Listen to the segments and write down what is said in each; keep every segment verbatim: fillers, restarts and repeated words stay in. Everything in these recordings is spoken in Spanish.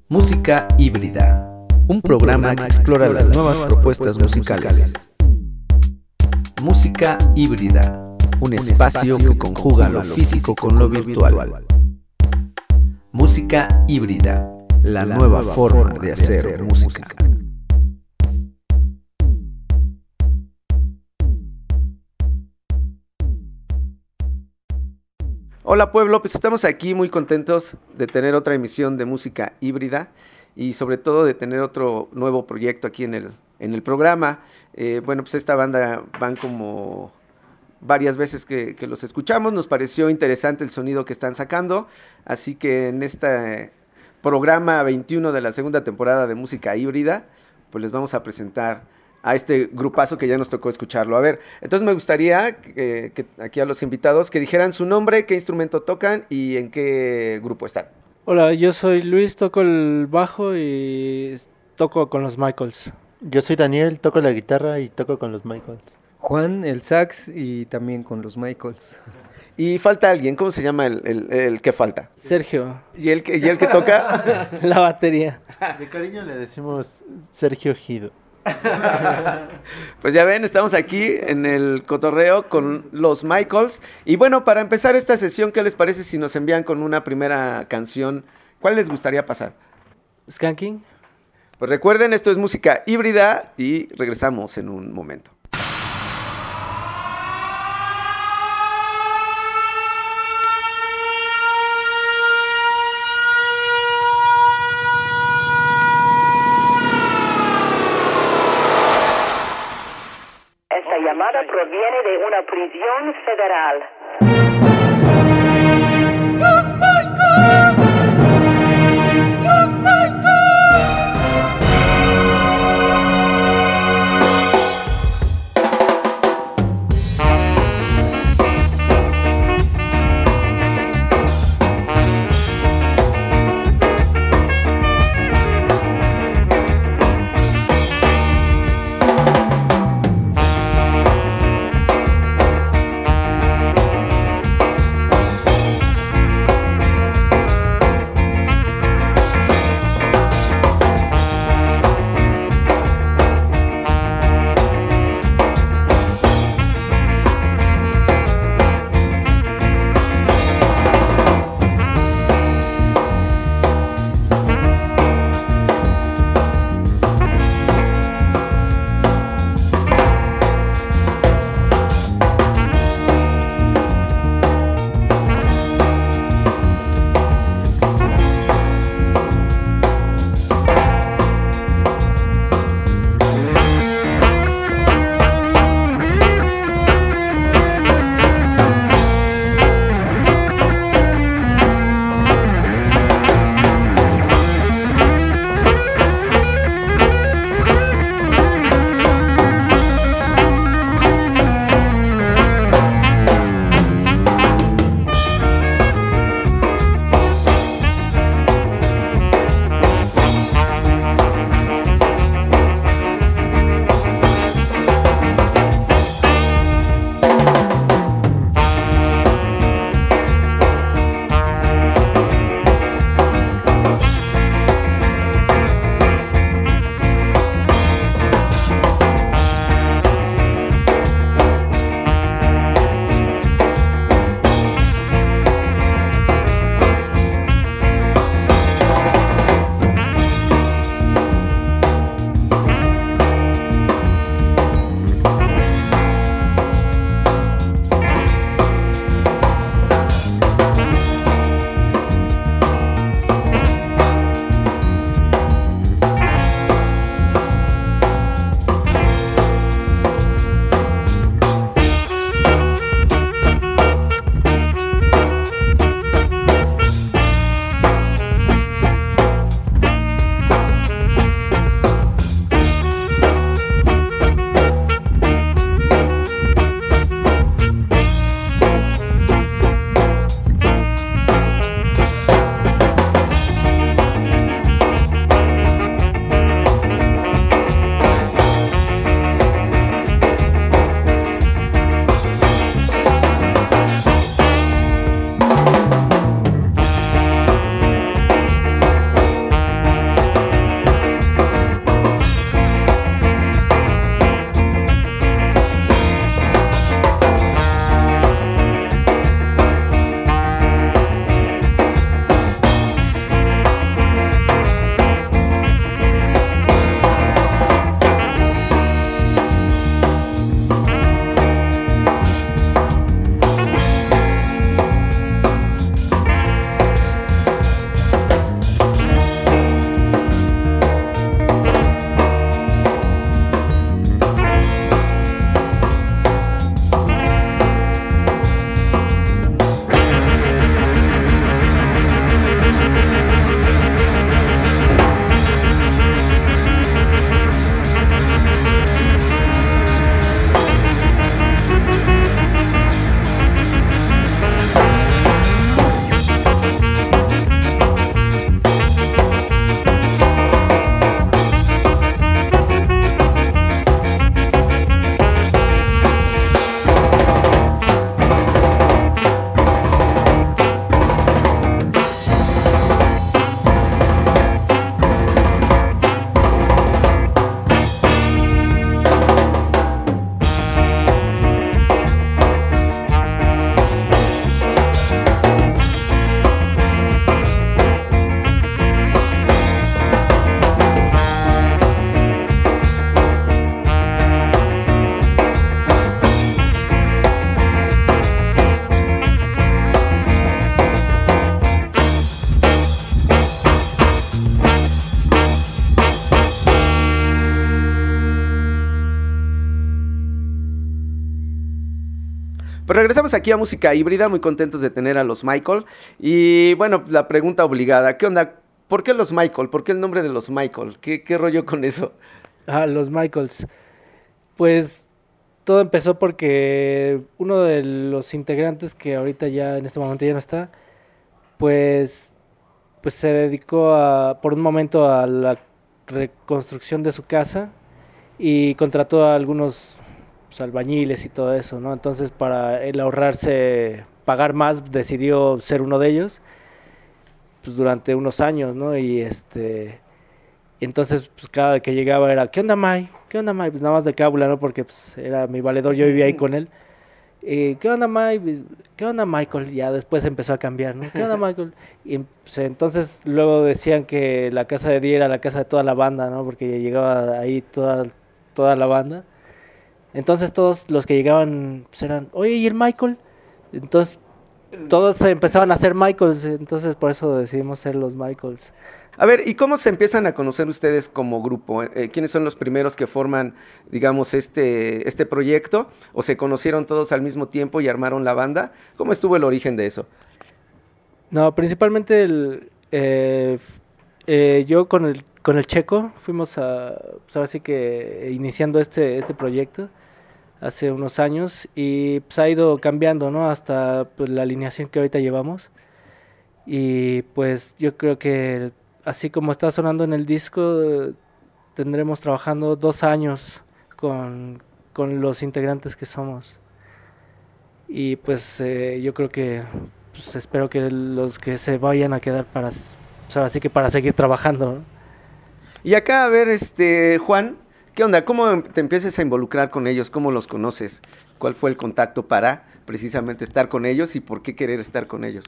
Música híbrida, un programa que explora las nuevas propuestas musicales. Música híbrida, un espacio que conjuga lo físico con lo virtual. Música híbrida, la nueva forma de hacer música. Hola pueblo, pues estamos aquí muy contentos de tener otra emisión de música híbrida y sobre todo de tener otro nuevo proyecto aquí en el, en el programa. Eh, bueno, pues esta banda van como varias veces que, que los escuchamos, nos pareció interesante el sonido que están sacando, así que en este programa veintiuno de la segunda temporada de música híbrida, pues les vamos a presentar a este grupazo que ya nos tocó escucharlo. A ver, entonces me gustaría que, que aquí a los invitados que dijeran su nombre, qué instrumento tocan y en qué grupo están. Hola, yo soy Luis, toco el bajo y toco con los Michaels. Yo soy Daniel, toco la guitarra y toco con los Michaels. Juan, el sax y también con los Michaels. Y falta alguien, ¿cómo se llama el, el, el que falta? Sergio. ¿Y el que, y el que toca? La batería. De cariño le decimos Sergio Gido. Pues ya ven, estamos aquí en el cotorreo con los Michaels. Y bueno, para empezar esta sesión, ¿qué les parece si nos envían con una primera canción? ¿Cuál les gustaría pasar? Skanking. Pues recuerden, esto es música híbrida y regresamos en un momento. Esta llamada proviene de una prisión federal. Pues regresamos aquí a Música Híbrida, muy contentos de tener a los Michael. Y bueno, la pregunta obligada, ¿qué onda? ¿Por qué los Michael? ¿Por qué el nombre de los Michael? ¿Qué, qué rollo con eso? Ah, los Michaels. Pues todo empezó porque uno de los integrantes que ahorita ya en este momento ya no está, pues, pues se dedicó a, por un momento a la reconstrucción de su casa y contrató a algunos pues, albañiles y todo eso, ¿no? Entonces para él ahorrarse pagar más decidió ser uno de ellos pues durante unos años, ¿no? Y este entonces pues cada vez que llegaba era ¿qué onda, Mike? ¿Qué onda, Mike? Pues nada más de cábula, ¿no? Porque pues era mi valedor, yo vivía ahí con él. Eh, ¿Qué onda, Mike? ¿Qué onda, Michael? Ya después empezó a cambiar, ¿no? ¿Qué onda, Michael? Y pues, entonces luego decían que la casa de Dee era la casa de toda la banda, ¿no? Porque llegaba ahí toda, toda la banda. Entonces todos los que llegaban pues, eran, oye, ¿y el Michael? Entonces todos empezaban a ser Michaels, entonces por eso decidimos ser los Michaels. A ver, ¿y cómo se empiezan a conocer ustedes como grupo? Eh, ¿Quiénes son los primeros que forman, digamos, este, este proyecto? ¿O se conocieron todos al mismo tiempo y armaron la banda? ¿Cómo estuvo el origen de eso? No, principalmente el, eh, eh, yo con el, con el Checo fuimos a, pues ahora sí que iniciando este, este proyecto hace unos años y pues ha ido cambiando, ¿no? Hasta pues, la alineación que ahorita llevamos. Y pues yo creo que así como está sonando en el disco, tendremos trabajando dos años con, con los integrantes que somos. Y pues eh, yo creo que pues, espero que los que se vayan a quedar para, o sea, así que para seguir trabajando, ¿no? Y acá, a ver, este, Juan, ¿qué onda? ¿Cómo te empiezas a involucrar con ellos? ¿Cómo los conoces? ¿Cuál fue el contacto para precisamente estar con ellos y por qué querer estar con ellos?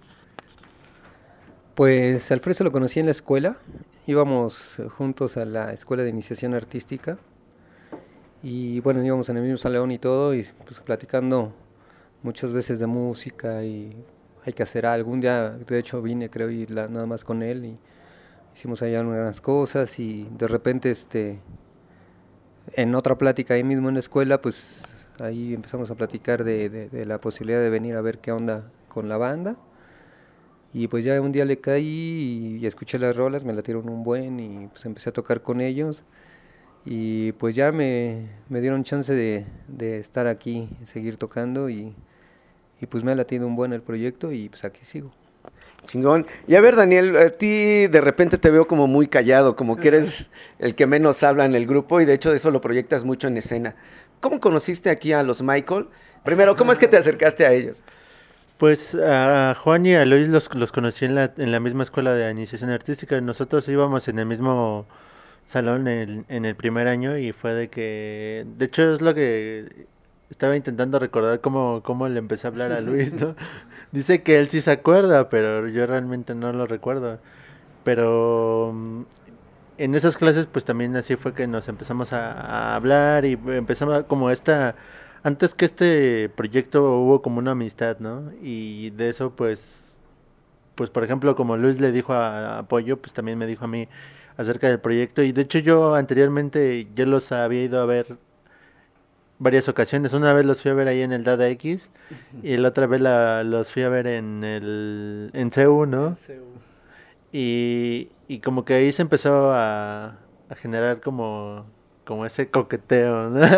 Pues Alfredo lo conocí en la escuela, íbamos juntos a la escuela de iniciación artística y bueno, íbamos en el mismo salón y todo y pues platicando muchas veces de música y hay que hacer algo. Un día de hecho vine creo y la, nada más con él y hicimos allá unas cosas y de repente este en otra plática ahí mismo en la escuela pues ahí empezamos a platicar de, de, de la posibilidad de venir a ver qué onda con la banda. Y pues ya un día le caí y escuché las rolas, me latieron un buen y pues empecé a tocar con ellos. Y pues ya me, me dieron chance de, de estar aquí, seguir tocando y, y pues me ha latido un buen el proyecto y pues aquí sigo. Chingón. Y a ver, Daniel, a ti de repente te veo como muy callado, como que eres el que menos habla en el grupo y de hecho eso lo proyectas mucho en escena. ¿Cómo conociste aquí a los Michael? Primero, ¿cómo es que te acercaste a ellos? Pues a Juan y a Luis los, los conocí en la, en la misma escuela de iniciación artística. Nosotros íbamos en el mismo salón en el, en el primer año y fue de que... De hecho es lo que estaba intentando recordar cómo, cómo le empecé a hablar a Luis, ¿no? Dice que él sí se acuerda, pero yo realmente no lo recuerdo. Pero en esas clases pues también así fue que nos empezamos a, a hablar y empezamos como esta... Antes que este proyecto hubo como una amistad, ¿no? Y de eso, pues, pues por ejemplo, como Luis le dijo a, a Pollo, pues también me dijo a mí acerca del proyecto. Y de hecho yo anteriormente, yo los había ido a ver varias ocasiones. Una vez los fui a ver ahí en el Dada X y la otra vez la, los fui a ver en el en C U, ¿no? C U. Y, y como que ahí se empezó a, a generar como, como ese coqueteo, ¿no?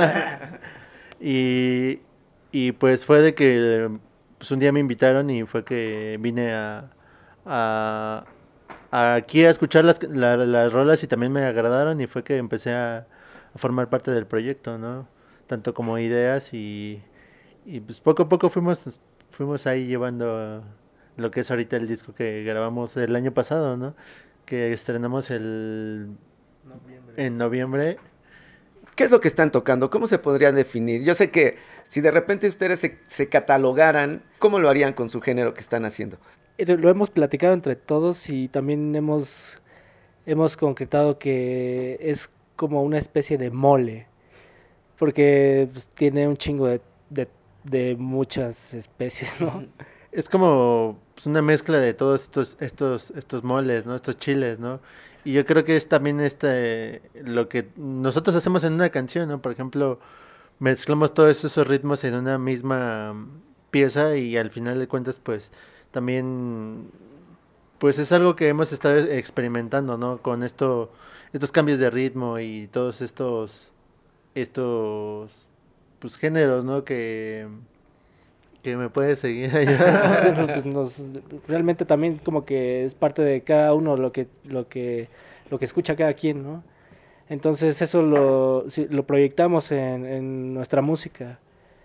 Y, y pues fue de que pues un día me invitaron y fue que vine a, a, a aquí a escuchar las, la, las rolas y también me agradaron y fue que empecé a, a formar parte del proyecto, ¿no? Tanto como ideas y, y pues poco a poco fuimos, fuimos ahí llevando lo que es ahorita el disco que grabamos el año pasado, ¿no? Que estrenamos el noviembre. en noviembre. ¿Qué es lo que están tocando? ¿Cómo se podrían definir? Yo sé que si de repente ustedes se, se catalogaran, ¿cómo lo harían con su género que están haciendo? Lo hemos platicado entre todos y también hemos, hemos concretado que es como una especie de mole, porque pues, tiene un chingo de, de, de muchas especies, ¿no? Es como pues, una mezcla de todos estos, estos, estos moles, ¿no? Estos chiles, ¿no? Y yo creo que es también este lo que nosotros hacemos en una canción, ¿no? Por ejemplo, mezclamos todos esos ritmos en una misma pieza y al final de cuentas pues también pues es algo que hemos estado experimentando, ¿no? Con esto, estos cambios de ritmo y todos estos estos pues géneros, ¿no? Que que me puede seguir allá. Pues nos, realmente también como que es parte de cada uno lo que lo que lo que escucha cada quien, ¿no? Entonces eso lo, lo proyectamos en, en nuestra música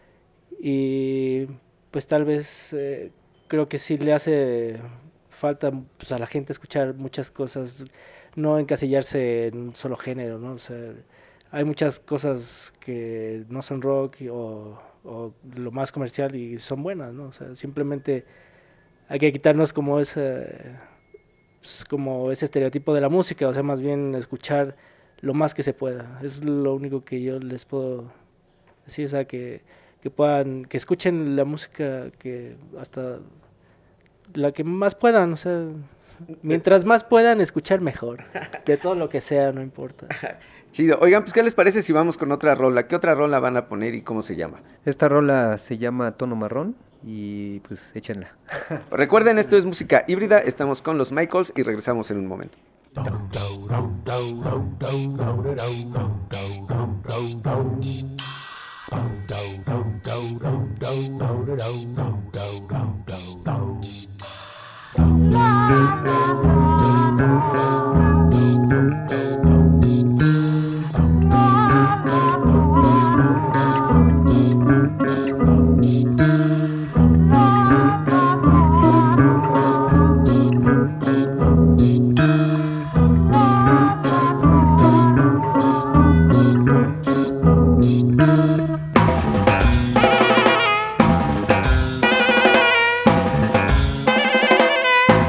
y pues tal vez eh, creo que sí le hace falta pues, a la gente escuchar muchas cosas, no encasillarse en un solo género, ¿no? O sea, hay muchas cosas que no son rock o, o lo más comercial y son buenas, ¿no? O sea, simplemente hay que quitarnos como ese, pues, como ese estereotipo de la música, o sea, más bien escuchar lo más que se pueda. Es lo único que yo les puedo decir, o sea, que, que puedan, que escuchen la música que hasta la que más puedan, o sea, mientras más puedan escuchar mejor, de todo lo que sea, no importa. Chido. Oigan, pues ¿qué les parece si vamos con otra rola? ¿Qué otra rola van a poner y cómo se llama? Esta rola se llama Tono Marrón y pues échenla. Recuerden, esto es música híbrida, estamos con los Michaels y regresamos en un momento. Thank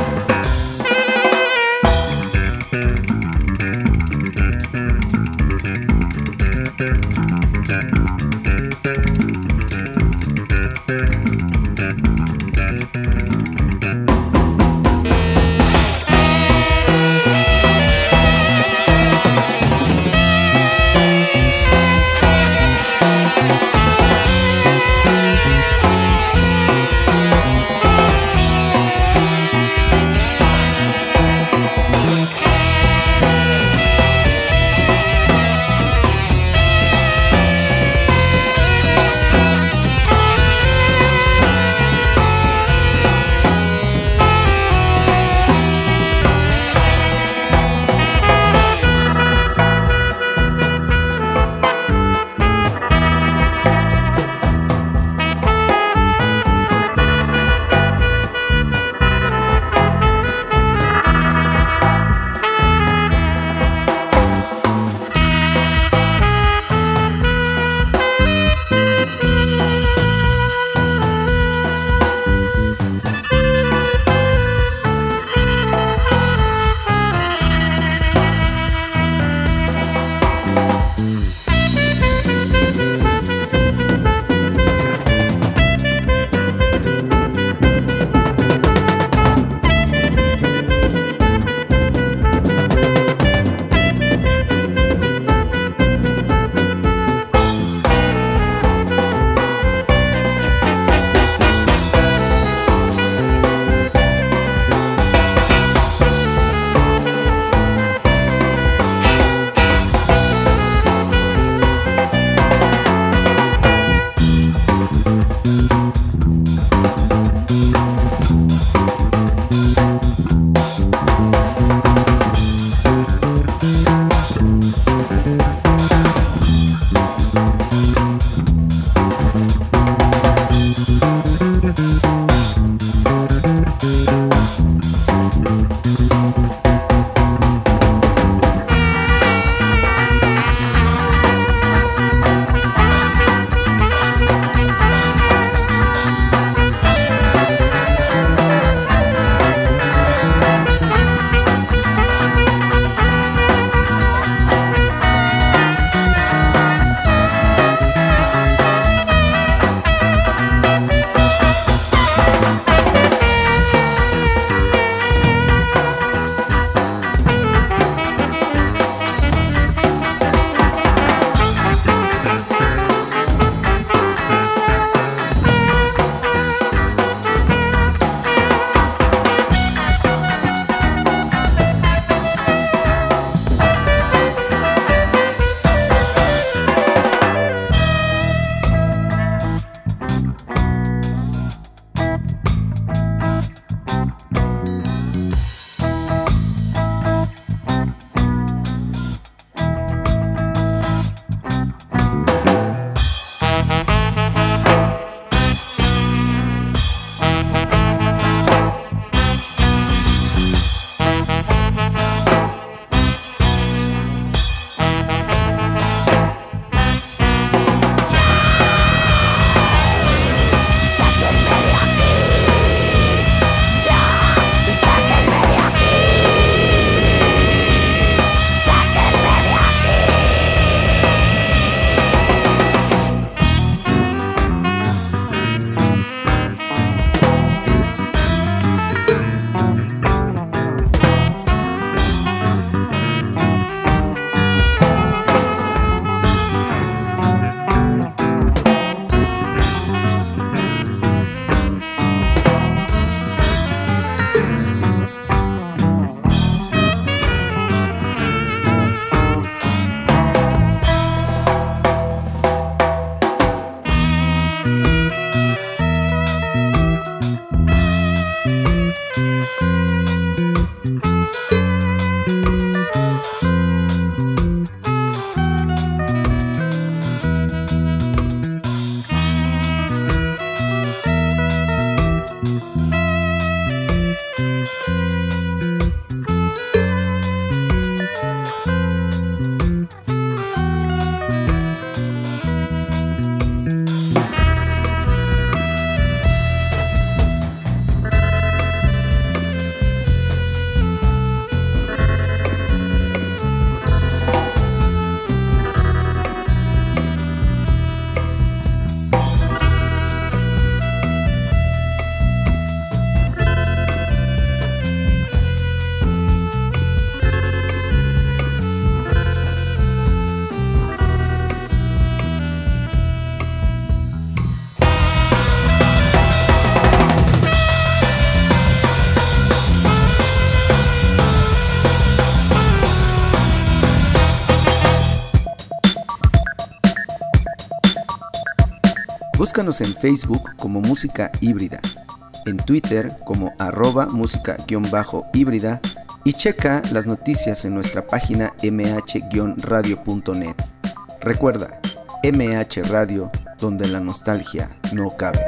Búscanos en Facebook como Música Híbrida, en Twitter como arroba música-híbrida y checa las noticias en nuestra página eme hache radio punto net. Recuerda, eme hache Radio, donde la nostalgia no cabe.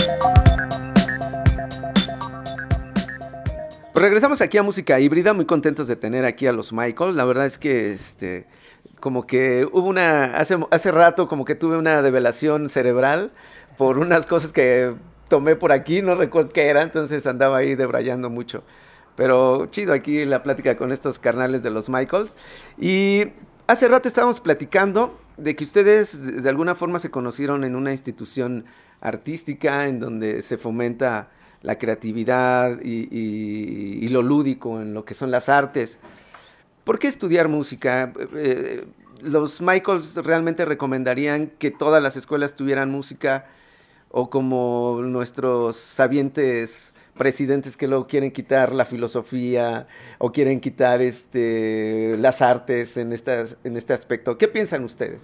Pues regresamos aquí a Música Híbrida, muy contentos de tener aquí a los Michaels. La verdad es que este... como que hubo una, hace, hace rato como que tuve una develación cerebral por unas cosas que tomé por aquí, no recuerdo qué era, entonces andaba ahí debrayando mucho. Pero chido aquí la plática con estos carnales de los Michaels. Y hace rato estábamos platicando de que ustedes de alguna forma se conocieron en una institución artística en donde se fomenta la creatividad y, y, y lo lúdico en lo que son las artes. ¿Por qué estudiar música? Eh, ¿Los Michaels realmente recomendarían que todas las escuelas tuvieran música? ¿O como nuestros sabientes presidentes que luego quieren quitar la filosofía o quieren quitar este, las artes en, estas, en este aspecto? ¿Qué piensan ustedes?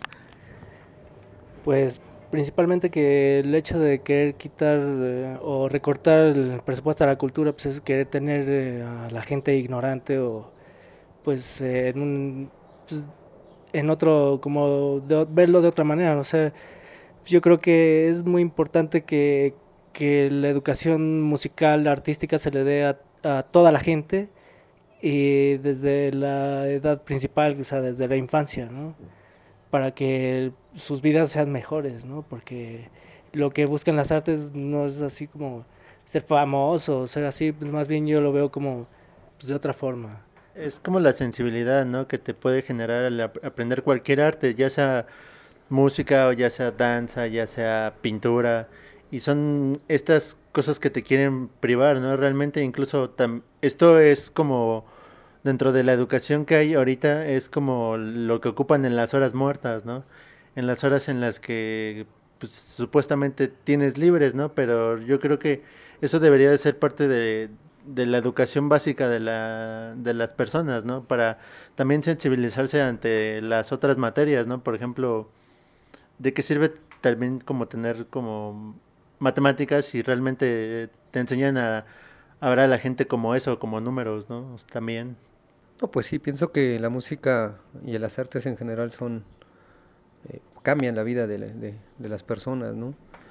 Pues principalmente que el hecho de querer quitar eh, o recortar el presupuesto a la cultura pues es querer tener eh, a la gente ignorante o pues eh, en un pues, en otro como de, verlo de otra manera, no sé. Yo creo que es muy importante que, que la educación musical, artística se le dé a, a toda la gente y desde la edad principal, o sea, desde la infancia, ¿no? Para que sus vidas sean mejores, ¿no? Porque lo que buscan las artes no es así como ser famoso, ser así, pues más bien yo lo veo como pues, de otra forma. Es como la sensibilidad, ¿no? Que te puede generar al ap- aprender cualquier arte, ya sea música o ya sea danza, ya sea pintura. Y son estas cosas que te quieren privar, ¿no? Realmente incluso tam- esto es como dentro de la educación que hay ahorita, es como lo que ocupan en las horas muertas, ¿no? En las horas en las que pues, supuestamente tienes libres, ¿no? Pero yo creo que eso debería de ser parte de... de la educación básica de la de las personas, ¿no? Para también sensibilizarse ante las otras materias, ¿no? Por ejemplo, ¿de qué sirve también como tener como matemáticas si realmente te enseñan a, a ver a la gente como eso, como números, ¿no? También. No, pues sí, pienso que la música y las artes en general son eh, cambian la vida de, la- de, de las personas, ¿no?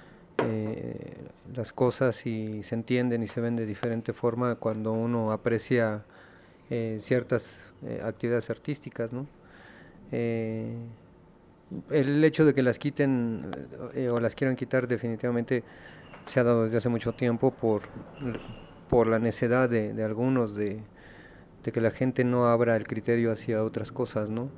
Eh, las cosas y se entienden y se ven de diferente forma cuando uno aprecia eh, ciertas eh, actividades artísticas, ¿no? Eh, el hecho de que las quiten eh, o las quieran quitar definitivamente se ha dado desde hace mucho tiempo por, por la necedad de, de algunos de, de que la gente no abra el criterio hacia otras cosas, ¿no?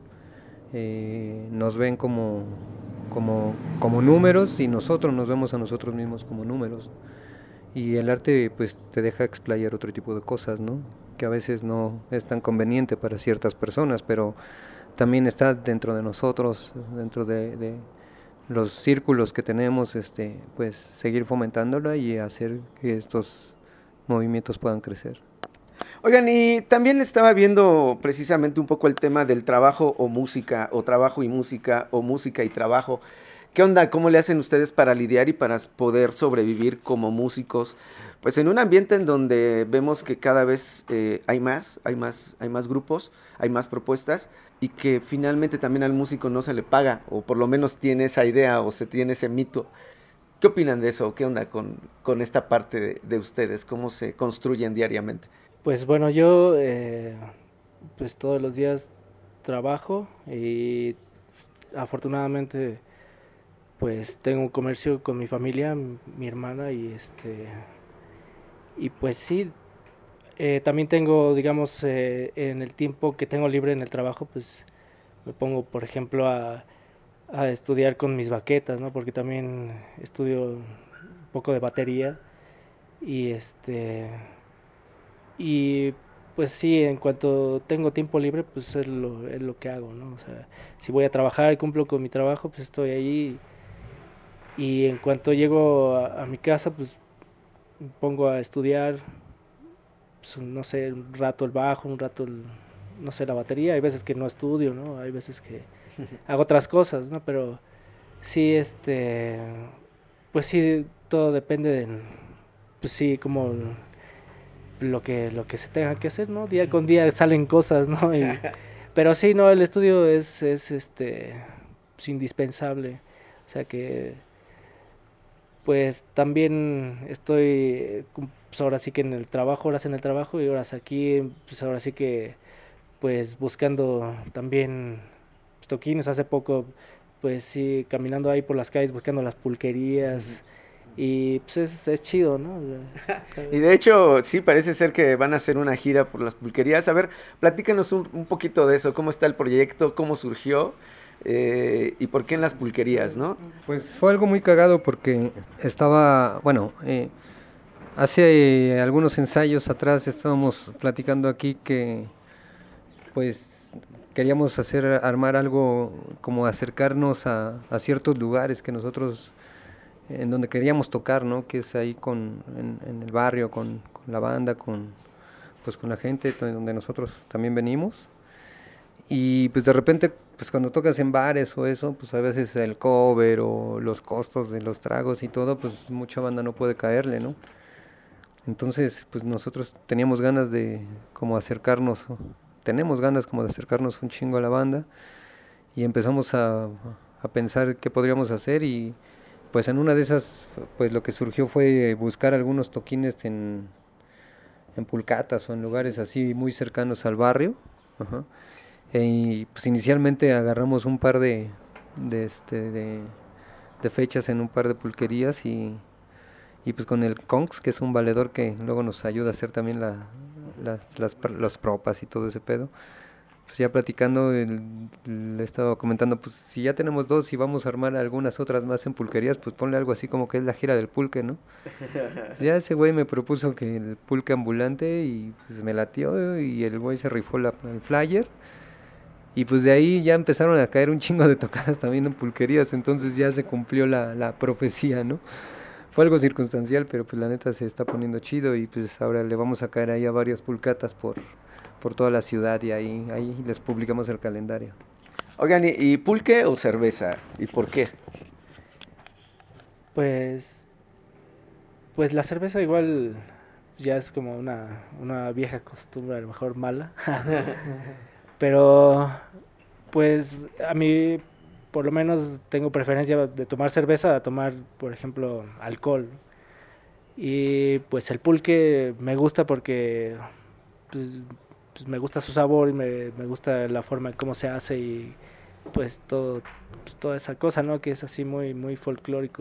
Eh, nos ven como, como, como números y nosotros nos vemos a nosotros mismos como números. Y el arte pues te deja explayar otro tipo de cosas, ¿no? Que a veces no es tan conveniente para ciertas personas, pero también está dentro de nosotros, dentro de, de los círculos que tenemos, este, pues seguir fomentándola y hacer que estos movimientos puedan crecer. Oigan, y también estaba viendo precisamente un poco el tema del trabajo o música, o trabajo y música, o música y trabajo. ¿Qué onda? ¿Cómo le hacen ustedes para lidiar y para poder sobrevivir como músicos? Pues en un ambiente en donde vemos que cada vez eh, hay más, hay más, hay más grupos, hay más propuestas, y que finalmente también al músico no se le paga, o por lo menos tiene esa idea, o se tiene ese mito. ¿Qué opinan de eso? ¿Qué onda con, con esta parte de, de ustedes? ¿Cómo se construyen diariamente? Pues bueno, yo eh, pues todos los días trabajo y afortunadamente pues tengo un comercio con mi familia, m- mi hermana y este y pues sí, eh, también tengo, digamos, eh, en el tiempo que tengo libre en el trabajo, pues me pongo, por ejemplo, a, a estudiar con mis baquetas, ¿no? Porque también estudio un poco de batería y este y pues sí, en cuanto tengo tiempo libre, pues es lo, es lo que hago, ¿no? O sea, si voy a trabajar y cumplo con mi trabajo, pues estoy ahí y en cuanto llego a, a mi casa, pues me pongo a estudiar, pues, no sé, un rato el bajo, un rato el, no sé, la batería. Hay veces que no estudio, ¿no? Hay veces que hago otras cosas, ¿no? Pero sí, este, pues sí, todo depende de, pues sí, como lo que, lo que se tenga que hacer, ¿no? Día con día salen cosas, ¿no? Y, pero sí, no, el estudio es, es este, es indispensable. O sea que, pues también estoy, pues ahora sí que en el trabajo, horas en el trabajo y horas aquí, pues ahora sí que, pues buscando también toquines. Hace poco, pues sí, caminando ahí por las calles buscando las pulquerías. Y pues es, es chido, ¿no? Y de hecho, sí, parece ser que van a hacer una gira por las pulquerías. A ver, platícanos un, un poquito de eso, cómo está el proyecto, cómo surgió eh, y por qué en las pulquerías, ¿no? Pues fue algo muy cagado porque estaba, bueno, eh, hace eh, algunos ensayos atrás estábamos platicando aquí que pues queríamos hacer, armar algo como acercarnos a, a ciertos lugares que nosotros, en donde queríamos tocar, ¿no? Que es ahí con, en, en el barrio, con, con la banda, con, pues con la gente, to- donde nosotros también venimos. Y pues de repente, pues cuando tocas en bares o eso, pues a veces el cover o los costos de los tragos y todo, pues mucha banda no puede caerle, ¿no? Entonces, pues nosotros teníamos ganas de como acercarnos, o tenemos ganas como de acercarnos un chingo a la banda y empezamos a, a pensar qué podríamos hacer y pues en una de esas, pues lo que surgió fue buscar algunos toquines en, en pulcatas o en lugares así muy cercanos al barrio. Ajá. E, y pues inicialmente agarramos un par de, de, este, de, de fechas en un par de pulquerías y, y pues con el Conks, que es un valedor que luego nos ayuda a hacer también la, la- las, pr- las propas y todo ese pedo. Pues ya platicando, el- le he estado comentando, pues si ya tenemos dos y vamos a armar algunas otras más en pulquerías, pues ponle algo así como que es la gira del pulque, ¿no? Pues ya ese güey me propuso que el pulque ambulante y pues me latió y el güey se rifó la, el flyer. Y pues de ahí ya empezaron a caer un chingo de tocadas también en pulquerías, entonces ya se cumplió la, la profecía, ¿no? Fue algo circunstancial, pero pues la neta se está poniendo chido y pues ahora le vamos a caer ahí a varias pulcatas por, por toda la ciudad y ahí, ahí les publicamos el calendario. Oigan, ¿y, y pulque o cerveza? ¿Y por qué? Pues, pues la cerveza igual ya es como una, una vieja costumbre, a lo mejor mala. Pero, pues a mí, por lo menos, tengo preferencia de tomar cerveza a tomar, por ejemplo, alcohol. Y pues el pulque me gusta porque pues, pues, me gusta su sabor y me, me gusta la forma en cómo se hace y pues todo, pues, toda esa cosa, ¿no? Que es así muy, muy folclórico.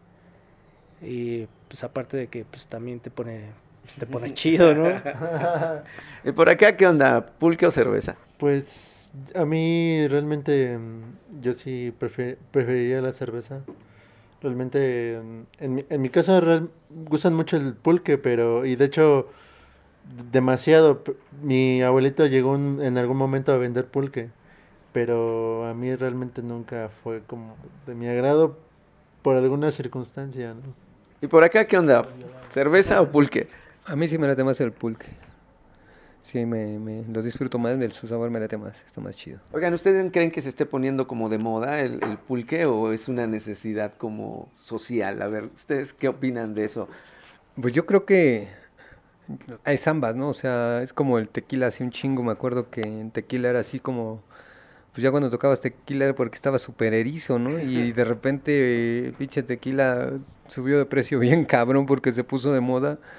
Y pues aparte de que pues también te pone, pues, te pone chido, ¿no? ¿Y por acá qué onda? ¿Pulque o cerveza? Pues a mí realmente mm, yo sí prefe- preferiría la cerveza. Realmente mm, en mi, en mi casa real- gustan mucho el pulque, pero y de hecho d- demasiado. P- Mi abuelito llegó un- en algún momento a vender pulque, pero a mí realmente nunca fue como de mi agrado por alguna circunstancia, ¿no? ¿Y por acá qué onda? ¿Cerveza o pulque? A mí sí me late más el pulque. Sí, me, me lo disfruto más, el, su sabor me late más, está más chido. Oigan, ¿ustedes creen que se esté poniendo como de moda el, el pulque o es una necesidad como social? A ver, ¿ustedes qué opinan de eso? Pues yo creo que es ambas, ¿no? O sea, es como el tequila, así un chingo. Me acuerdo que en tequila era así como, pues ya cuando tocabas tequila era porque estaba súper erizo, ¿no? Y de repente, eh, pinche tequila subió de precio bien cabrón porque se puso de moda.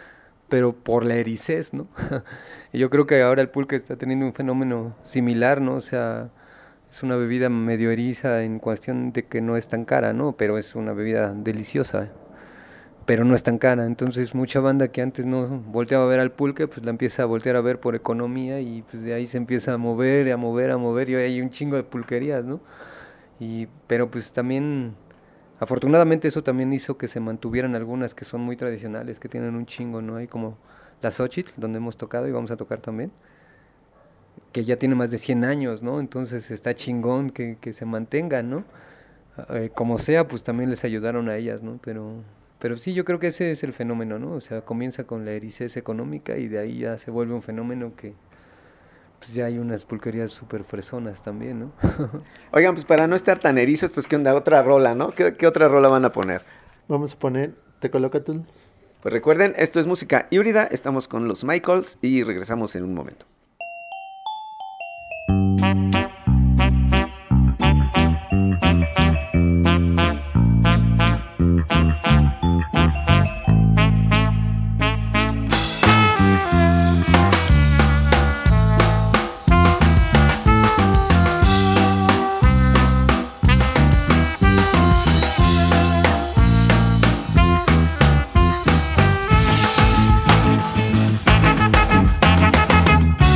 pero por la erisez, ¿no? Y yo creo que ahora el pulque está teniendo un fenómeno similar, ¿no? O sea, es una bebida medio eriza en cuestión de que no es tan cara, ¿no? Pero es una bebida deliciosa, pero no es tan cara. Entonces mucha banda que antes no volteaba a ver al pulque, pues la empieza a voltear a ver por economía y pues de ahí se empieza a mover, a mover, a mover y hoy hay un chingo de pulquerías, ¿no? Y, pero pues también, afortunadamente eso también hizo que se mantuvieran algunas que son muy tradicionales, que tienen un chingo, ¿no? Hay como la Xochitl, donde hemos tocado y vamos a tocar también, que ya tiene más de cien años, ¿no? Entonces está chingón que, que se mantengan, ¿no? Eh, como sea, pues también les ayudaron a ellas, ¿no? Pero, pero sí, yo creo que ese es el fenómeno, ¿no? O sea, comienza con la erisez económica y de ahí ya se vuelve un fenómeno que pues ya hay unas pulquerías súper fresonas también, ¿no? Oigan, pues para no estar tan erizos, pues qué onda, otra rola, ¿no? ¿Qué, qué otra rola van a poner? Vamos a poner Tecolocatl. Pues recuerden, esto es música híbrida, estamos con los Michaels y regresamos en un momento. Thank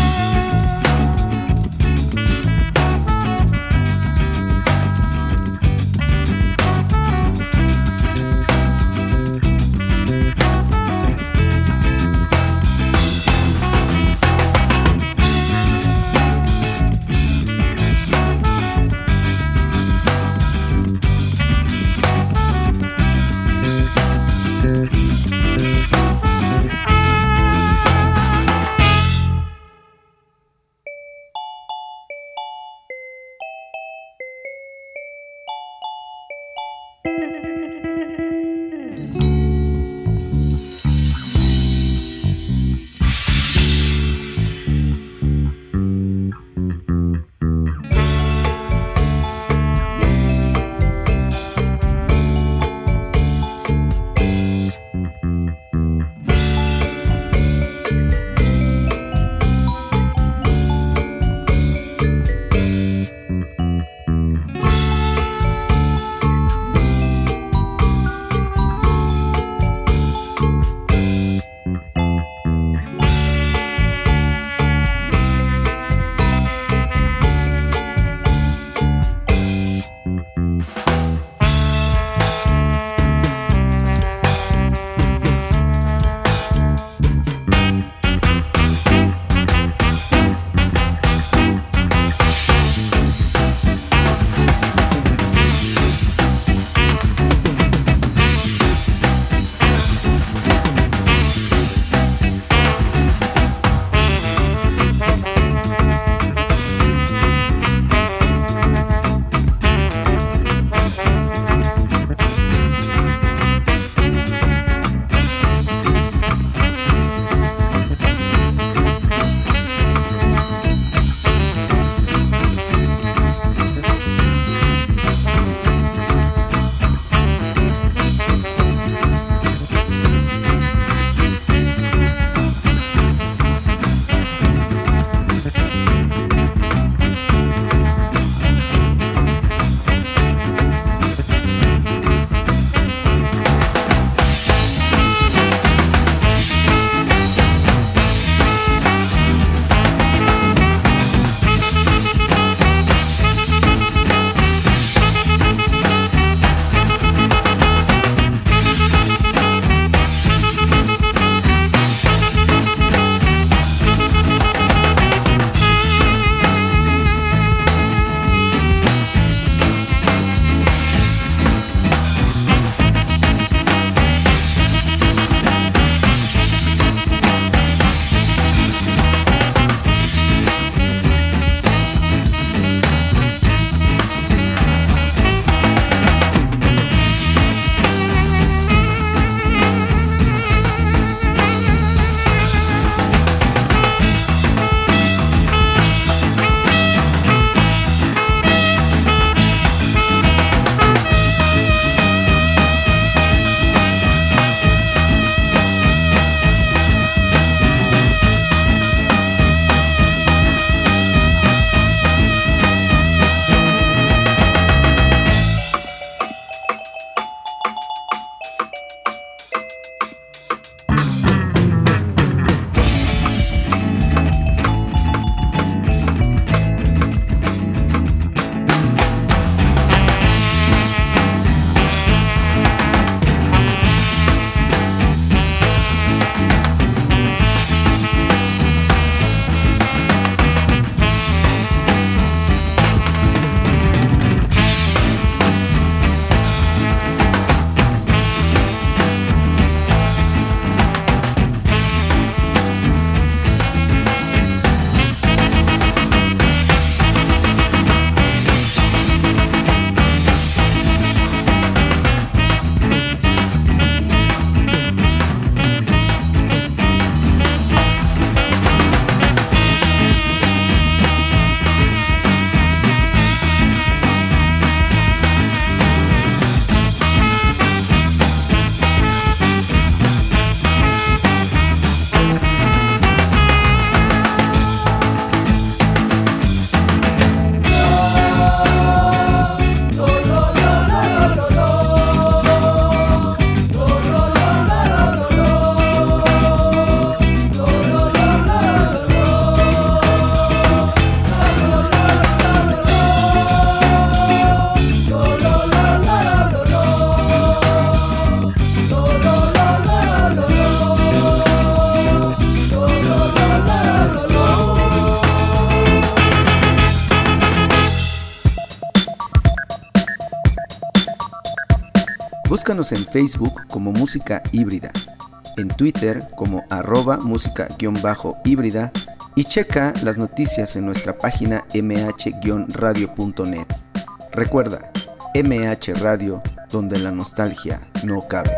Búscanos en Facebook como Música Híbrida, en Twitter como arroba música-híbrida y checa las noticias en nuestra página eme hache radio punto net. Recuerda, eme hache Radio, donde la nostalgia no cabe.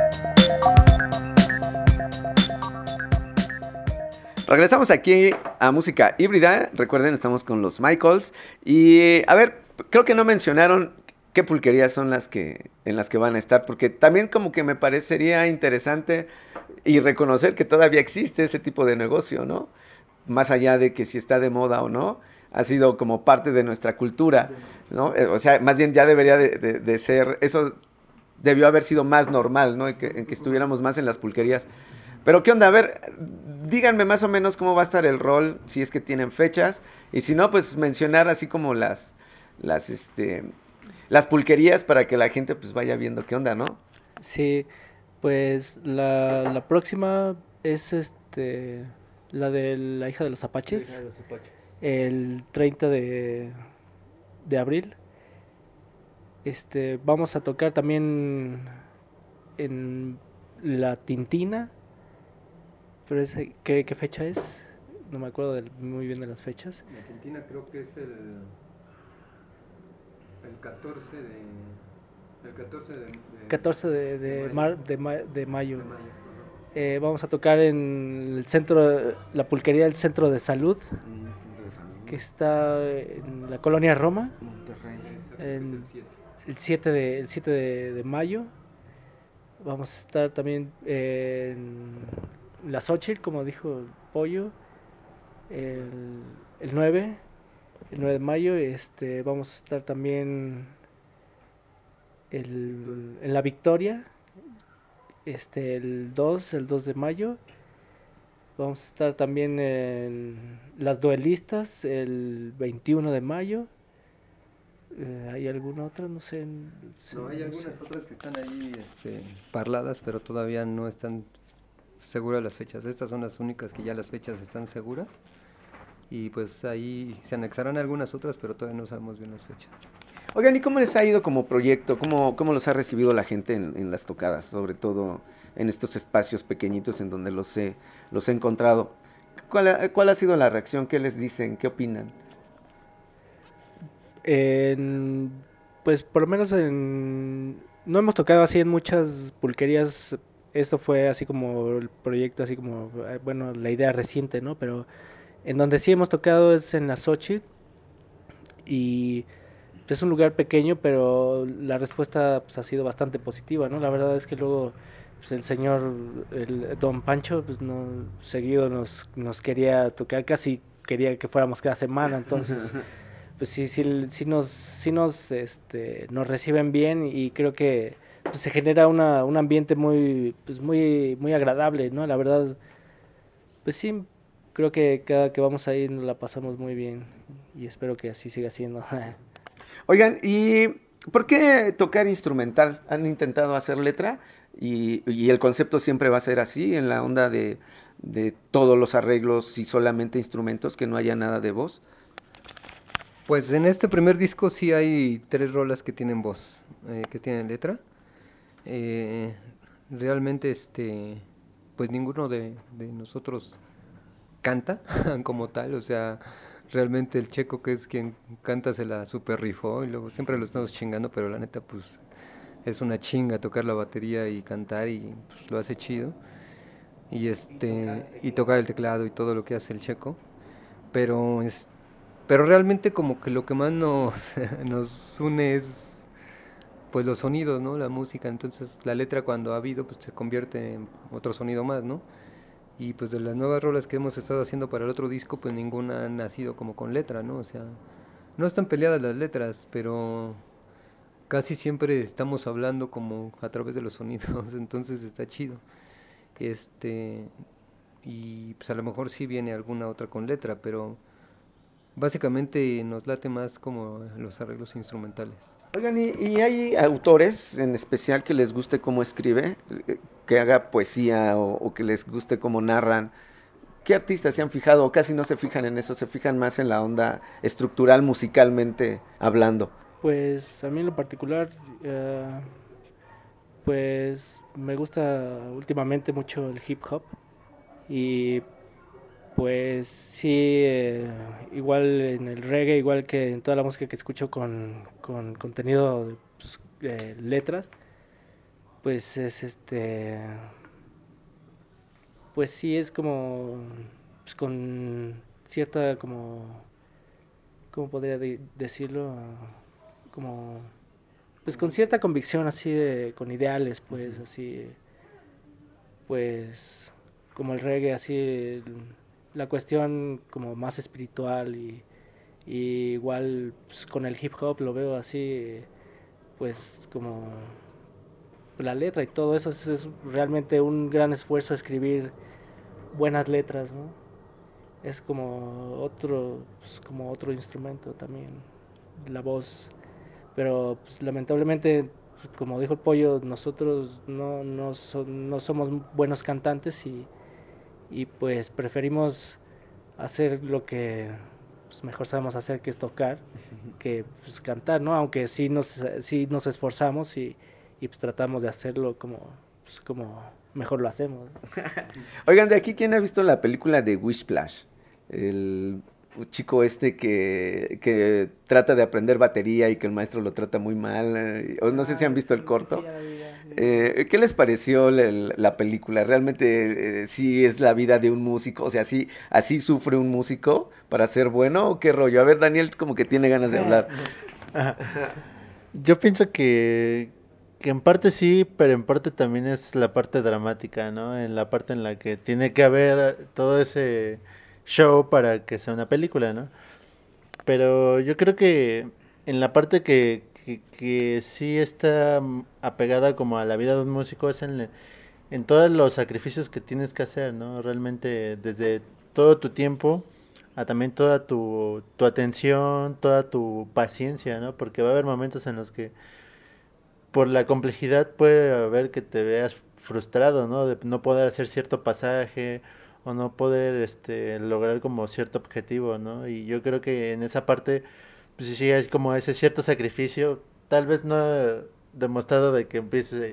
Regresamos aquí a Música Híbrida. Recuerden, estamos con los Michaels. Y a ver, creo que no mencionaron qué pulquerías son las que en las que van a estar, porque también como que me parecería interesante y reconocer que todavía existe ese tipo de negocio, ¿no? Más allá de que si está de moda o no, ha sido como parte de nuestra cultura, ¿no? O sea, más bien ya debería de, de, de ser, eso debió haber sido más normal, ¿no? En que, en que estuviéramos más en las pulquerías. Pero ¿qué onda? A ver, díganme más o menos cómo va a estar el rol, si es que tienen fechas, y si no, pues mencionar así como las, las, este... las pulquerías para que la gente pues vaya viendo qué onda, ¿no? Sí, pues la, la próxima es este la de la hija de los Apaches, de los Apaches. El treinta de, de abril. Este, vamos a tocar también en La Tintina, pero ese, ¿qué, qué fecha es? No me acuerdo del, muy bien de las fechas. La Tintina creo que es el El catorce de el catorce de, de catorce de, de, de, mar, de, ma, de mayo. De mayo. Eh, vamos a tocar en el centro, la pulquería del Centro de Salud, mm, centro de salud. Que está en la colonia Roma, Monterrey. En, el siete de, el siete de, de mayo. Vamos a estar también eh, en la Xochitl, como dijo Pollo, el, el nueve. El nueve de mayo, este, vamos a estar también el, en La Victoria, este, el dos, el dos de mayo. Vamos a estar también en Las Duelistas, el veintiuno de mayo. Eh, ¿Hay alguna otra? No sé. No, hay no algunas sé. Otras que están ahí este, parladas, pero todavía no están seguras las fechas. Estas son las únicas que ya las fechas están seguras. Y pues ahí se anexarán algunas otras, pero todavía no sabemos bien las fechas. Oigan, ¿y cómo les ha ido como proyecto? ¿Cómo, cómo los ha recibido la gente en, en las tocadas? Sobre todo en estos espacios pequeñitos en donde los he, los he encontrado. ¿Cuál, ¿Cuál ha sido la reacción? ¿Qué les dicen? ¿Qué opinan? Eh, pues por lo menos en... no hemos tocado así en muchas pulquerías. Esto fue así como el proyecto, así como, bueno, la idea reciente, ¿no? Pero... en donde sí hemos tocado es en la Xochitl y es un lugar pequeño, pero la respuesta pues, ha sido bastante positiva, ¿no? La verdad es que luego pues, el señor, el don Pancho, pues no seguido nos, nos quería tocar, casi quería que fuéramos cada semana, entonces pues sí, sí, sí nos, sí nos, este, nos reciben bien y creo que pues, se genera una, un ambiente muy, pues muy, muy agradable, ¿no? La verdad, pues sí. Creo que cada que vamos ahí nos la pasamos muy bien y espero que así siga siendo. Oigan, ¿y por qué tocar instrumental? ¿Han intentado hacer letra? Y, y el concepto siempre va a ser así, en la onda de, de todos los arreglos y solamente instrumentos, que no haya nada de voz. Pues en este primer disco sí hay tres rolas que tienen voz, eh, que tienen letra. Eh, realmente, este, pues ninguno de, de nosotros canta como tal, o sea, realmente el Checo, que es quien canta, se la super rifó y luego siempre lo estamos chingando, pero la neta pues es una chinga tocar la batería y cantar y pues, lo hace chido y este y tocar el teclado y todo lo que hace el Checo, pero es pero realmente como que lo que más nos nos une es pues los sonidos, ¿no? La música, entonces la letra cuando ha habido pues se convierte en otro sonido más, ¿no? Y pues de las nuevas rolas que hemos estado haciendo para el otro disco, pues ninguna ha nacido como con letra, ¿no? O sea, no están peleadas las letras, pero casi siempre estamos hablando como a través de los sonidos, entonces está chido. Este, y pues a lo mejor sí viene alguna otra con letra, pero básicamente nos late más como los arreglos instrumentales. Oigan, ¿y, y hay autores en especial que les guste cómo escribe? Que haga poesía o, o que les guste cómo narran. ¿Qué artistas se han fijado o casi no se fijan en eso? ¿Se fijan más en la onda estructural musicalmente hablando? Pues a mí en lo particular, uh, pues me gusta últimamente mucho el hip hop y pues sí, eh, igual en el reggae, igual que en toda la música que escucho con, con contenido de pues, eh, letras, pues es este, pues sí es como, pues con cierta como, ¿cómo podría de- decirlo? Como, pues con cierta convicción así de, con ideales, pues así, pues como el reggae, así el- la cuestión como más espiritual y, y igual pues, con el hip hop lo veo así, pues como la letra y todo eso es, es realmente un gran esfuerzo escribir buenas letras, ¿no? Es como otro, pues, como otro instrumento también, la voz, pero pues, lamentablemente, pues, como dijo el pollo, nosotros no, no, so- no somos buenos cantantes y, y pues preferimos hacer lo que pues, mejor sabemos hacer, que es tocar, que pues, cantar, ¿no? Aunque sí nos, sí nos esforzamos y, y pues tratamos de hacerlo como, pues, como mejor lo hacemos. Oigan, de aquí, ¿quién ha visto la película de Wishplash? El chico este que, que trata de aprender batería y que el maestro lo trata muy mal. eh, O no sé si han visto el corto. Eh, ¿qué les pareció la, la película? ¿Realmente eh, sí es la vida de un músico? O sea, ¿sí, así sufre un músico para ser bueno o qué rollo? A ver, Daniel como que tiene ganas de hablar. Ajá. Yo pienso que, que en parte sí, pero en parte también es la parte dramática, ¿no? En la parte en la que tiene que haber todo ese show para que sea una película, ¿no? Pero yo creo que en la parte que, que, que sí está mm, apegada como a la vida de un músico es en, le- en todos los sacrificios que tienes que hacer, ¿no? Realmente desde todo tu tiempo a también toda tu, tu atención, toda tu paciencia, ¿no? Porque va a haber momentos en los que por la complejidad puede haber que te veas frustrado, ¿no? De no poder hacer cierto pasaje o no poder este lograr como cierto objetivo, ¿no? Y yo creo que en esa parte pues sí sí, hay como ese cierto sacrificio, tal vez no demostrado de que empiece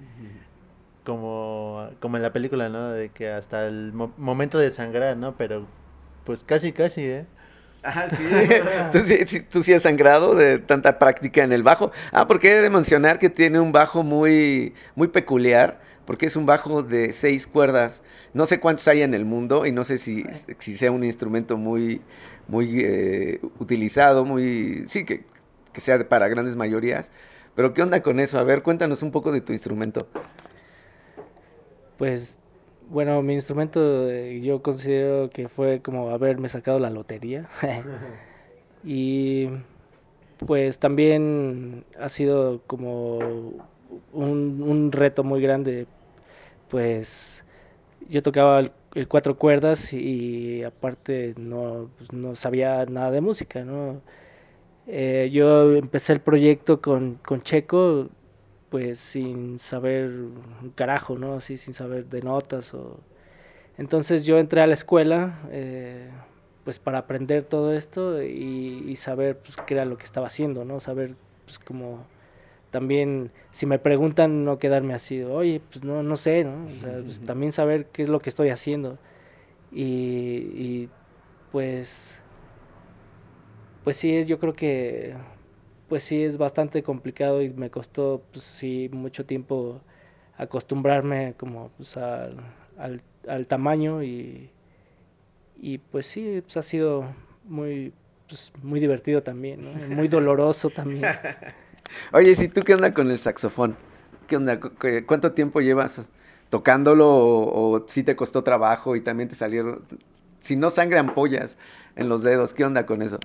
como, como en la película, ¿no? De que hasta el mo- momento de sangrar, ¿no? Pero pues casi, casi, ¿eh? Ah, sí. ¿Tú, sí, sí- tú sí has sangrado de tanta práctica en el bajo. Ah, porque he de mencionar que tiene un bajo muy, muy peculiar, porque es un bajo de seis cuerdas. No sé cuántos hay en el mundo y no sé si, si sea un instrumento muy, muy eh, utilizado, muy, sí, que, que sea de- para grandes mayorías. Pero ¿qué onda con eso? A ver, cuéntanos un poco de tu instrumento. Pues bueno, mi instrumento eh, yo considero que fue como haberme sacado la lotería. Y pues también ha sido como un, un reto muy grande. Pues yo tocaba el, el cuatro cuerdas y aparte no, pues, no sabía nada de música, ¿no? Eh, yo empecé el proyecto con, con Checo pues sin saber un carajo, ¿no? Así sin saber de notas o... Entonces yo entré a la escuela eh, pues para aprender todo esto y, y saber pues qué era lo que estaba haciendo, ¿no? Saber pues como también si me preguntan no quedarme así, oye, pues no no sé, ¿no? O sea, pues, también saber qué es lo que estoy haciendo y, y pues pues sí, yo creo que pues sí es bastante complicado y me costó pues sí mucho tiempo acostumbrarme como pues al, al, al tamaño y, y pues sí pues ha sido muy pues, muy divertido también, ¿no? Muy doloroso también. Oye, ¿sí tú qué onda con el saxofón? ¿Qué onda? ¿Cu- cu- ¿Cuánto tiempo llevas tocándolo o, o si te costó trabajo y también te salieron, si no sangre ampollas en los dedos, ¿qué onda con eso?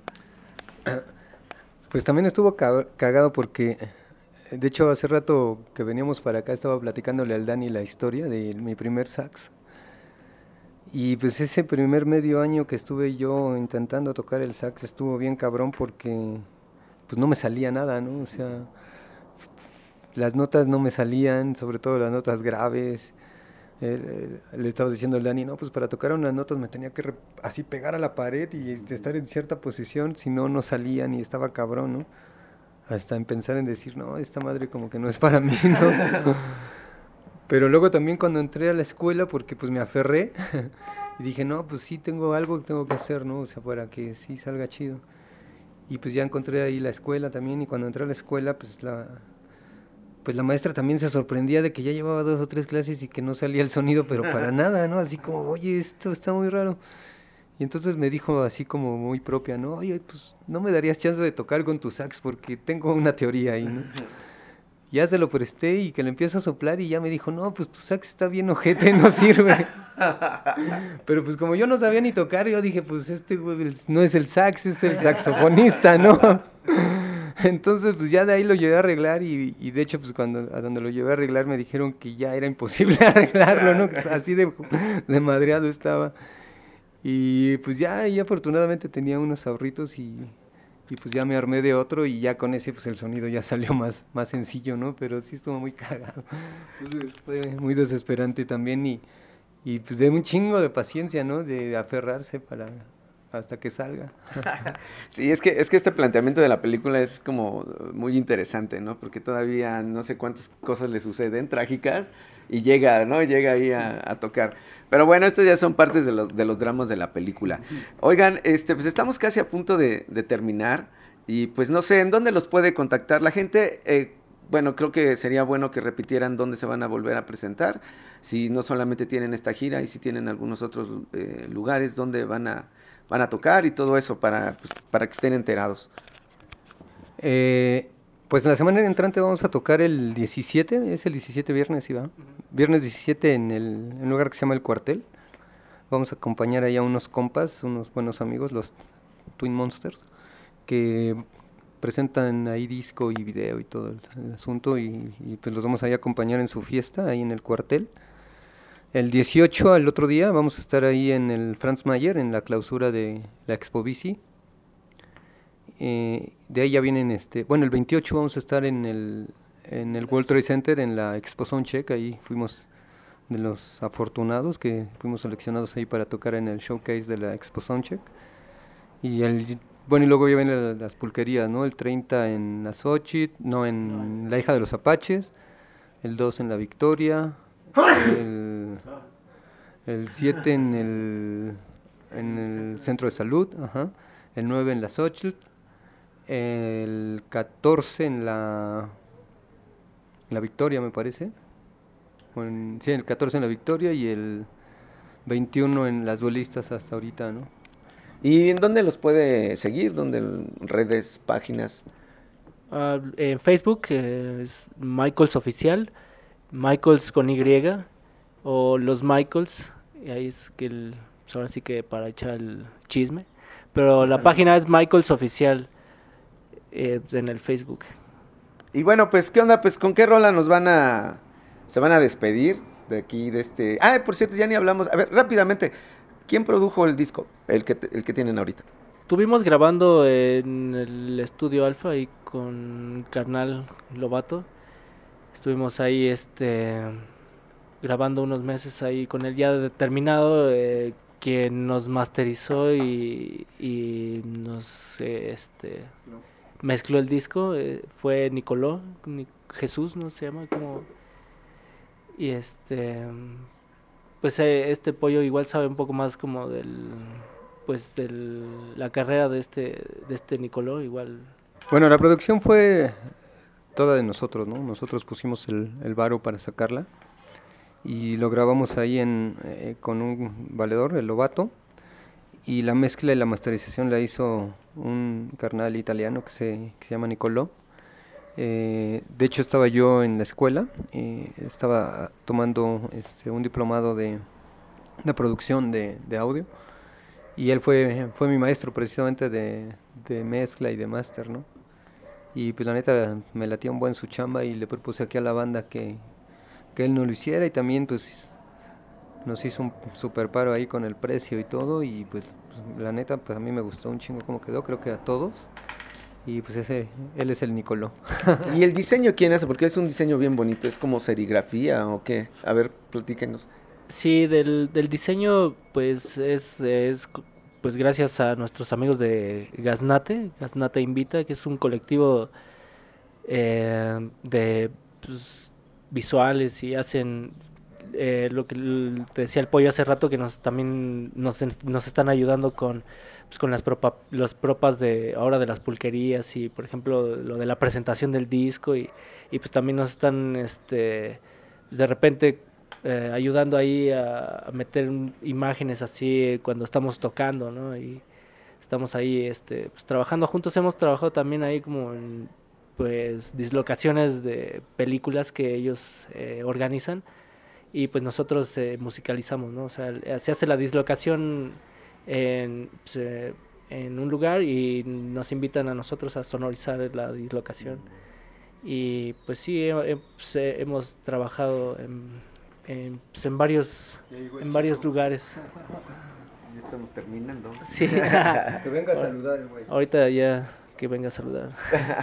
Pues también estuvo ca- cagado porque, eh, de hecho, hace rato que veníamos para acá estaba platicándole al Dani la historia de mi primer sax. Y pues ese primer medio año que estuve yo intentando tocar el sax estuvo bien cabrón porque pues no me salía nada, ¿no? O sea, las notas no me salían, sobre todo las notas graves. Él- él- le estaba diciendo al Dani, no, pues para tocar unas notas me tenía que re- así pegar a la pared y este, estar en cierta posición, si no, no salían y estaba cabrón, ¿no? hasta en pensar en decir, no, esta madre como que no es para mí, ¿no? Pero luego también cuando entré a la escuela, porque pues me aferré, y dije, no, pues sí tengo algo que tengo que hacer, ¿no? O sea, para que sí salga chido. Y pues ya encontré ahí la escuela también, y cuando entré a la escuela, pues la, pues la maestra también se sorprendía de que ya llevaba dos o tres clases y que no salía el sonido, pero para nada, ¿no? Así como, oye, esto está muy raro. Y entonces me dijo así como muy propia, ¿no? Oye, pues no me darías chance de tocar con tu sax porque tengo una teoría ahí, ¿no? Ya se lo presté y que le empiezo a soplar y ya me dijo, no, pues tu sax está bien ojete, no sirve. Pero pues como yo no sabía ni tocar, yo dije, pues este güey no es el sax, es el saxofonista, ¿no? Entonces pues ya de ahí lo llevé a arreglar y, y de hecho pues cuando a donde lo llevé a arreglar me dijeron que ya era imposible arreglarlo, ¿no? Así de, de madreado estaba. Y pues ya, y afortunadamente tenía unos ahorritos y, y pues ya me armé de otro y ya con ese pues el sonido ya salió más, más sencillo, ¿no? Pero sí estuvo muy cagado. Entonces fue muy desesperante también y, y pues de un chingo de paciencia, ¿no? De aferrarse para hasta que salga. Sí, es que, es que este planteamiento de la película es como muy interesante, ¿no? Porque todavía no sé cuántas cosas le suceden trágicas y llega, ¿no? Llega ahí a, a tocar. Pero bueno, estas ya son partes de los, de los dramas de la película. Oigan, este, pues estamos casi a punto de, de terminar y pues no sé, ¿en dónde los puede contactar la gente? Eh, bueno, creo que sería bueno que repitieran dónde se van a volver a presentar, si no solamente tienen esta gira y si tienen algunos otros eh, lugares donde van a, van a tocar y todo eso para, pues, para que estén enterados. Eh... Pues la semana entrante vamos a tocar el diecisiete, es el diecisiete viernes, ¿sí va? Uh-huh. Viernes diecisiete en, el, en un lugar que se llama El Cuartel. Vamos a acompañar ahí a unos compas, unos buenos amigos, los Twin Monsters, que presentan ahí disco y video y todo el, el asunto y, y pues los vamos ahí a acompañar en su fiesta, ahí en El Cuartel. El dieciocho, al otro día, vamos a estar ahí en el Franz Mayer, en la clausura de la Expo Bici. Eh, de ahí ya vienen, este, bueno, el veintiocho vamos a estar en el, en el World Trade Center, en la Expo Soundcheck, ahí fuimos de los afortunados que fuimos seleccionados ahí para tocar en el showcase de la Expo Soundcheck. Y el, bueno, y luego ya vienen las pulquerías, ¿no? El treinta en la Xochitl, no, en la Hija de los Apaches, el dos en la Victoria, el, el siete en el, en el Centro de Salud, ajá, el nueve en la Xochitl, el catorce en la en la Victoria me parece o en, sí, el catorce en la Victoria y el veintiuno en las Duelistas hasta ahorita, ¿no? ¿Y en dónde los puede seguir? ¿Dónde redes, páginas? Uh, en Facebook eh, es Michaels Oficial, Michaels con Y o Los Michaels, y ahí es que el, ahora sí que para echar el chisme, pero la página es Michaels Oficial. Eh, en el Facebook. Y bueno, pues, ¿qué onda? Pues, ¿con qué rola nos van a... se van a despedir de aquí, de este... Ah, por cierto, ya ni hablamos... A ver, rápidamente, ¿quién produjo el disco? El que, el que tienen ahorita. Estuvimos grabando en el estudio Alfa y con Carnal Lobato. Estuvimos ahí, este... grabando unos meses ahí con él ya determinado, eh, quien nos masterizó y, y nos, eh, este... mezcló el disco, eh, fue Nicoló, Ni- Jesús, ¿no? Se llama como... Y este... Pues eh, este pollo igual sabe un poco más como del... Pues del... la carrera de este, de este Nicoló, igual... Bueno, la producción fue toda de nosotros, ¿no? Nosotros pusimos el, el varo para sacarla y lo grabamos ahí en, eh, con un valedor, el Lobato, y la mezcla y la masterización la hizo un carnal italiano que se, que se llama Nicolò. Eh, de hecho estaba yo en la escuela, eh, estaba tomando este, un diplomado de, de producción de, de audio y él fue, fue mi maestro precisamente de, de mezcla y de máster, ¿no? Y pues la neta me latía un buen su chamba y le propuse aquí a la banda que, que él no lo hiciera y también pues nos hizo un super paro ahí con el precio y todo y pues, pues la neta pues a mí me gustó un chingo cómo quedó, creo que a todos. Y pues ese, él es el Nicolò. ¿Y el diseño quién hace? Porque es un diseño bien bonito, ¿es como serigrafía o qué? A ver, platíquenos. Sí, del, del diseño pues es, es pues gracias a nuestros amigos de Gaznate, Gaznate Invita, que es un colectivo eh, de pues, visuales y hacen eh, lo que l- te decía el Pollo hace rato, que nos también nos, en- nos están ayudando con, pues, con las propa, los propas de ahora de las pulquerías y por ejemplo lo de la presentación del disco y, y pues también nos están este de repente eh, ayudando ahí a, a meter un- imágenes así cuando estamos tocando, ¿no? Y estamos ahí este pues, trabajando juntos. Hemos trabajado también ahí como en pues dislocaciones de películas que ellos eh, organizan y pues nosotros eh, musicalizamos, ¿no? O sea, eh, se hace la dislocación en, pues, eh, en un lugar y nos invitan a nosotros a sonorizar la dislocación. Y pues sí, he- he- pues, eh, hemos trabajado en, en, pues, en varios, en varios lugares. Ya estamos terminando. Sí. Que venga a saludar el güey. Ahorita ya que venga a saludar.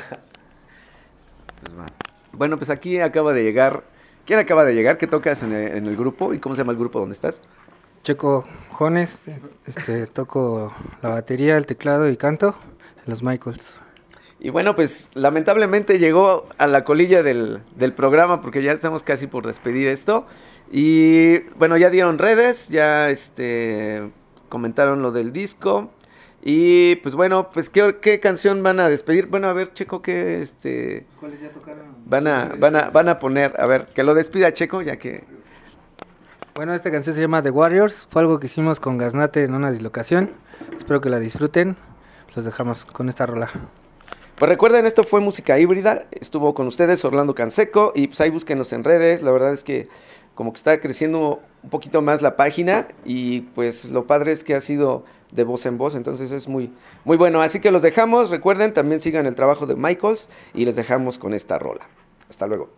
Pues va. Bueno, pues aquí acaba de llegar. ¿Quién acaba de llegar? ¿Qué tocas en el, en el grupo? ¿Y cómo se llama el grupo donde estás? Checo Jones, este, toco la batería, el teclado y canto en los Michaels. Y bueno, pues lamentablemente llegó a la colilla del, del programa porque ya estamos casi por despedir esto. Y bueno, ya dieron redes, ya este comentaron lo del disco. Y pues bueno, pues ¿qué, qué canción van a despedir? Bueno, a ver, Checo, ¿qué este ¿Cuáles ya tocaron? van a, van a, van a poner? A ver, que lo despida Checo, ya que... Bueno, esta canción se llama The Warriors. Fue algo que hicimos con Gaznate en una dislocación. Espero que la disfruten. Los dejamos con esta rola. Pues recuerden, esto fue Música Híbrida, estuvo con ustedes Orlando Canseco y pues ahí búsquenos en redes, la verdad es que como que está creciendo un poquito más la página y pues lo padre es que ha sido de voz en voz, entonces es muy, muy bueno, así que los dejamos, recuerden, también sigan el trabajo de Michaels y les dejamos con esta rola. Hasta luego.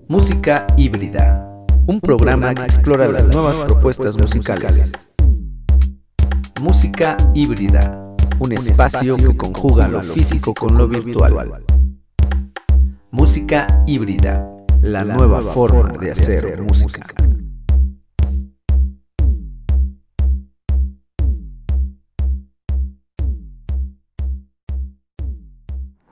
Música Híbrida, un programa que explora las nuevas propuestas musicales. Música Híbrida, un espacio que conjuga lo físico con lo virtual. Música Híbrida, la nueva forma de hacer música.